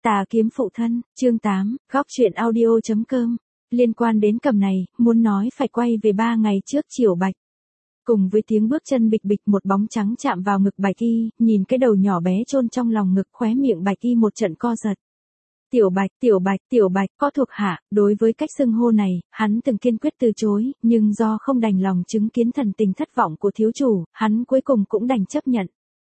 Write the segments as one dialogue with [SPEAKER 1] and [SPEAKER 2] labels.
[SPEAKER 1] Tà kiếm phụ thân, chương 8, góc truyện audio.com. Liên quan đến cầm này, muốn nói phải quay về 3 ngày trước Chiểu Bạch. Cùng với tiếng bước chân bịch bịch, một bóng trắng chạm vào ngực Bạch Y, nhìn cái đầu nhỏ bé chôn trong lòng ngực, khóe miệng Bạch Y một trận co giật. Tiểu Bạch, có thuộc hạ. Đối với cách xưng hô này, hắn từng kiên quyết từ chối, nhưng do không đành lòng chứng kiến thần tình thất vọng của thiếu chủ, hắn cuối cùng cũng đành chấp nhận.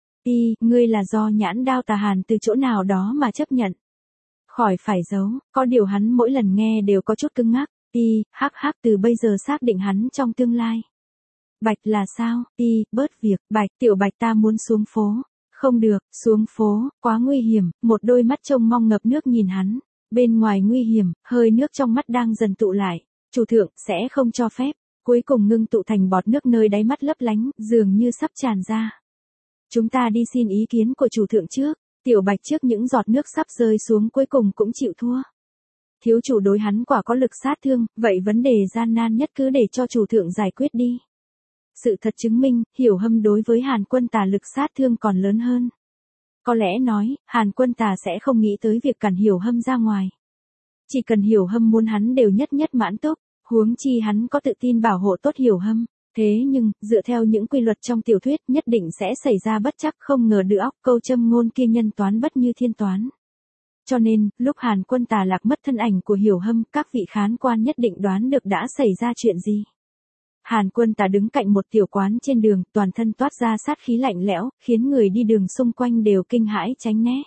[SPEAKER 1] Ngươi là do nhãn đao tà hàn từ chỗ nào đó mà chấp nhận. Khỏi phải giấu, có điều hắn mỗi lần nghe đều có chút cứng ngắc. Hắc từ bây giờ xác định hắn trong tương lai. Bạch là sao? Bớt việc, Tiểu Bạch ta muốn xuống phố. Không được, xuống phố, quá nguy hiểm. Một đôi mắt trông mong ngập nước nhìn hắn. Bên ngoài nguy hiểm, hơi nước trong mắt đang dần tụ lại. Chủ thượng sẽ không cho phép. Cuối cùng ngưng tụ thành bọt nước nơi đáy mắt lấp lánh, dường như sắp tràn ra. Chúng ta đi xin ý kiến của chủ thượng trước. Tiểu Bạch trước những giọt nước sắp rơi xuống cuối cùng cũng chịu thua. Thiếu chủ đối hắn quả có lực sát thương, vậy vấn đề gian nan nhất cứ để cho chủ thượng giải quyết đi. Sự thật chứng minh, Hiểu Hâm đối với Hàn Quân Tà lực sát thương còn lớn hơn. Có lẽ nói, Hàn Quân Tà sẽ không nghĩ tới việc cản Hiểu Hâm ra ngoài. Chỉ cần Hiểu Hâm muốn hắn đều nhất mãn tốc, huống chi hắn có tự tin bảo hộ tốt Hiểu Hâm. Thế nhưng, dựa theo những quy luật trong tiểu thuyết nhất định sẽ xảy ra bất trắc, không ngờ đứa óc câu châm ngôn kia nhân toán bất như thiên toán. Cho nên, lúc Hàn Quân Tà lạc mất thân ảnh của Hiểu Hâm, các vị khán quan nhất định đoán được đã xảy ra chuyện gì. Hàn Quân Tà đứng cạnh một tiểu quán trên đường, toàn thân toát ra sát khí lạnh lẽo, khiến người đi đường xung quanh đều kinh hãi tránh né.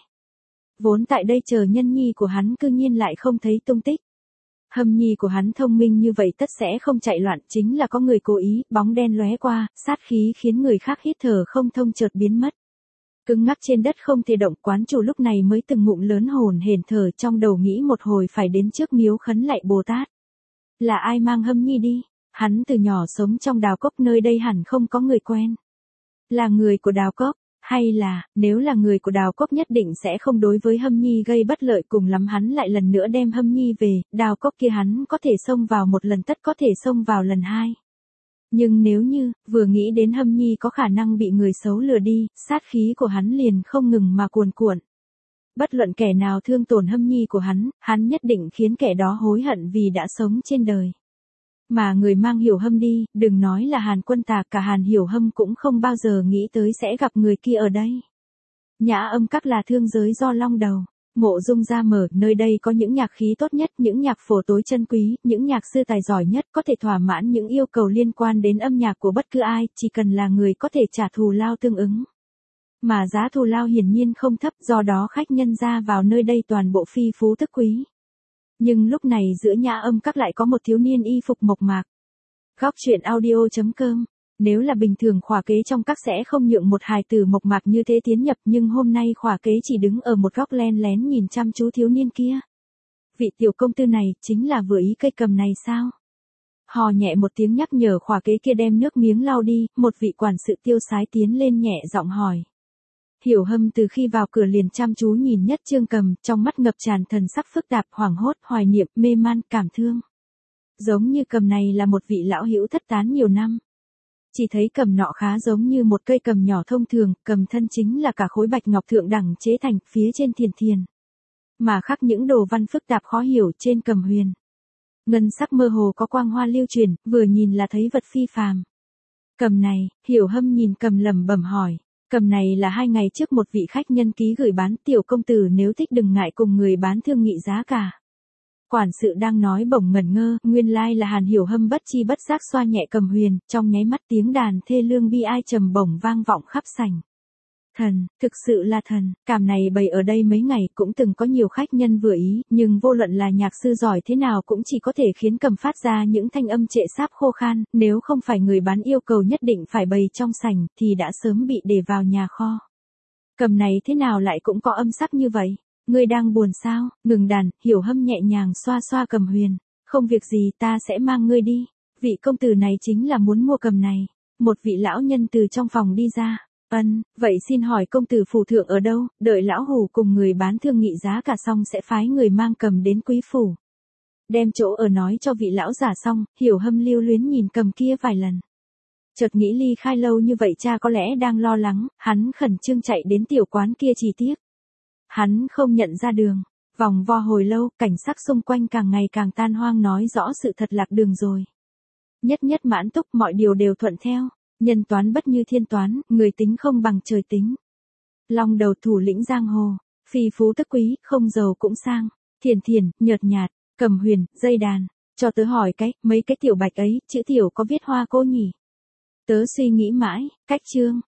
[SPEAKER 1] Vốn tại đây chờ nhân nhi của hắn cư nhiên lại không thấy tung tích. Hâm nhi của hắn thông minh như vậy tất sẽ không chạy loạn, chính là có người cố ý. Bóng đen lóe qua, sát khí khiến người khác hít thở không thông chợt biến mất. Cứng ngắc trên đất không thể động, quán chủ lúc này mới từng ngụm lớn hổn hển thở, trong đầu nghĩ một hồi phải đến trước miếu khấn lạy Bồ Tát. Là ai mang Hâm nhi đi? Hắn từ nhỏ sống trong đào cốc, nơi đây hẳn không có người quen. Là người của đào cốc, hay là, nếu là người của đào cốc nhất định sẽ không đối với Hâm nhi gây bất lợi, cùng lắm hắn lại lần nữa đem Hâm nhi về, đào cốc kia hắn có thể xông vào một lần tất có thể xông vào lần hai. Nhưng nếu như, vừa nghĩ đến Hâm nhi có khả năng bị người xấu lừa đi, sát khí của hắn liền không ngừng mà cuồn cuộn. Bất luận kẻ nào thương tổn Hâm nhi của hắn nhất định khiến kẻ đó hối hận vì đã sống trên đời. Mà người mang Hiểu Hâm đi, đừng nói là Hàn Quân Tà, cả Hàn Hiểu Hâm cũng không bao giờ nghĩ tới sẽ gặp người kia ở đây. Nhã Âm Các là thương giới do long đầu. Mộ Dung ra mở, nơi đây có những nhạc khí tốt nhất, những nhạc phổ tối chân quý, những nhạc sư tài giỏi nhất, có thể thỏa mãn những yêu cầu liên quan đến âm nhạc của bất cứ ai, chỉ cần là người có thể trả thù lao tương ứng. Mà giá thù lao hiển nhiên không thấp, do đó khách nhân ra vào nơi đây toàn bộ phi phú tức quý. Nhưng lúc này giữa Nhã Âm Các lại có một thiếu niên y phục mộc mạc. Góc truyện audio.com. Nếu là bình thường khỏa kế trong các sẽ không nhượng một hài tử mộc mạc như thế tiến nhập, nhưng hôm nay khỏa kế chỉ đứng ở một góc len lén nhìn chăm chú thiếu niên kia. Vị tiểu công tử này chính là vừa ý cây cầm này sao? Hò nhẹ một tiếng nhắc nhở khỏa kế kia đem nước miếng lau đi, một vị quản sự tiêu sái tiến lên nhẹ giọng hỏi. Hiểu Hâm từ khi vào cửa liền chăm chú nhìn Nhất Trương Cầm, trong mắt ngập tràn thần sắc phức tạp, hoảng hốt, hoài niệm, mê man, cảm thương. Giống như cầm này là một vị lão hữu thất tán nhiều năm. Chỉ thấy cầm nọ khá giống như một cây cầm nhỏ thông thường, cầm thân chính là cả khối bạch ngọc thượng đẳng chế thành, phía trên thiền. Mà khắc những đồ văn phức tạp khó hiểu trên cầm huyền. Ngân sắc mơ hồ có quang hoa lưu truyền, vừa nhìn là thấy vật phi phàm. Cầm này, Hiểu Hâm nhìn cầm lẩm bẩm hỏi. Cầm này là 2 ngày trước một vị khách nhân ký gửi bán, tiểu công tử nếu thích đừng ngại cùng người bán thương nghị giá cả. Quản sự đang nói bỗng ngẩn ngơ, nguyên lai là Hàn Hiểu Hâm bất chi bất giác xoa nhẹ cầm huyền, trong nháy mắt tiếng đàn thê lương bi ai trầm bổng vang vọng khắp sảnh. Thần, thực sự là thần, cảm này bày ở đây mấy ngày cũng từng có nhiều khách nhân vừa ý, nhưng vô luận là nhạc sư giỏi thế nào cũng chỉ có thể khiến cầm phát ra những thanh âm trệ sáp khô khan, nếu không phải người bán yêu cầu nhất định phải bày trong sảnh thì đã sớm bị để vào nhà kho. Cầm này thế nào lại cũng có âm sắc như vậy? Ngươi đang buồn sao? Ngừng đàn, Hiểu Hâm nhẹ nhàng xoa xoa cầm huyền. Không việc gì, ta sẽ mang ngươi đi. Vị công tử này chính là muốn mua cầm này. Một vị lão nhân từ trong phòng đi ra. Vậy xin hỏi công tử phủ thượng ở đâu? Đợi lão hủ cùng người bán thương nghị giá cả xong sẽ phái người mang cầm đến quý phủ. Đem chỗ ở nói cho vị lão giả xong, Hiểu Hâm lưu luyến nhìn cầm kia vài lần. Chợt nghĩ ly khai lâu như vậy cha có lẽ đang lo lắng, hắn khẩn trương chạy đến tiểu quán kia chỉ tiếc. Hắn không nhận ra đường, Vòng vo hồi lâu, cảnh sắc xung quanh càng ngày càng tan hoang nói rõ sự thật lạc đường rồi. Nhất nhất mãn túc, mọi điều đều thuận theo. Nhân toán bất như thiên toán, người tính không bằng trời tính. Long đầu thủ lĩnh giang hồ, phi phú tức quý, không giàu cũng sang. Thiền thiền, nhợt nhạt, cầm huyền, dây đàn. Cho tớ hỏi cái, mấy cái tiểu bạch ấy, chữ tiểu có viết hoa cô nhỉ? Tớ suy nghĩ mãi, cách chương.